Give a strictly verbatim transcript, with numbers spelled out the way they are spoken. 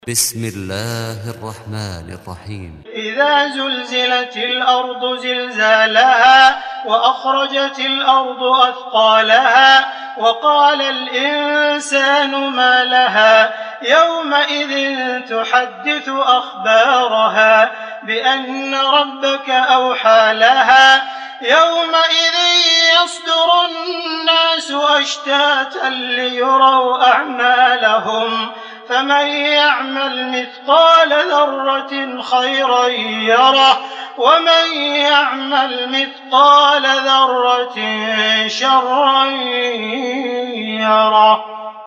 بسم الله الرحمن الرحيم. إذا زلزلت الأرض زلزالها وأخرجت الأرض أثقالها وقال الإنسان ما لها يومئذ تحدث أخبارها بأن ربك أوحى لها يومئذ يصدر الناس أشتاتا ليروا أعمالهم فمن يعمل مثقال ذرة خيرا يره ومن يعمل مثقال ذرة شرا يره.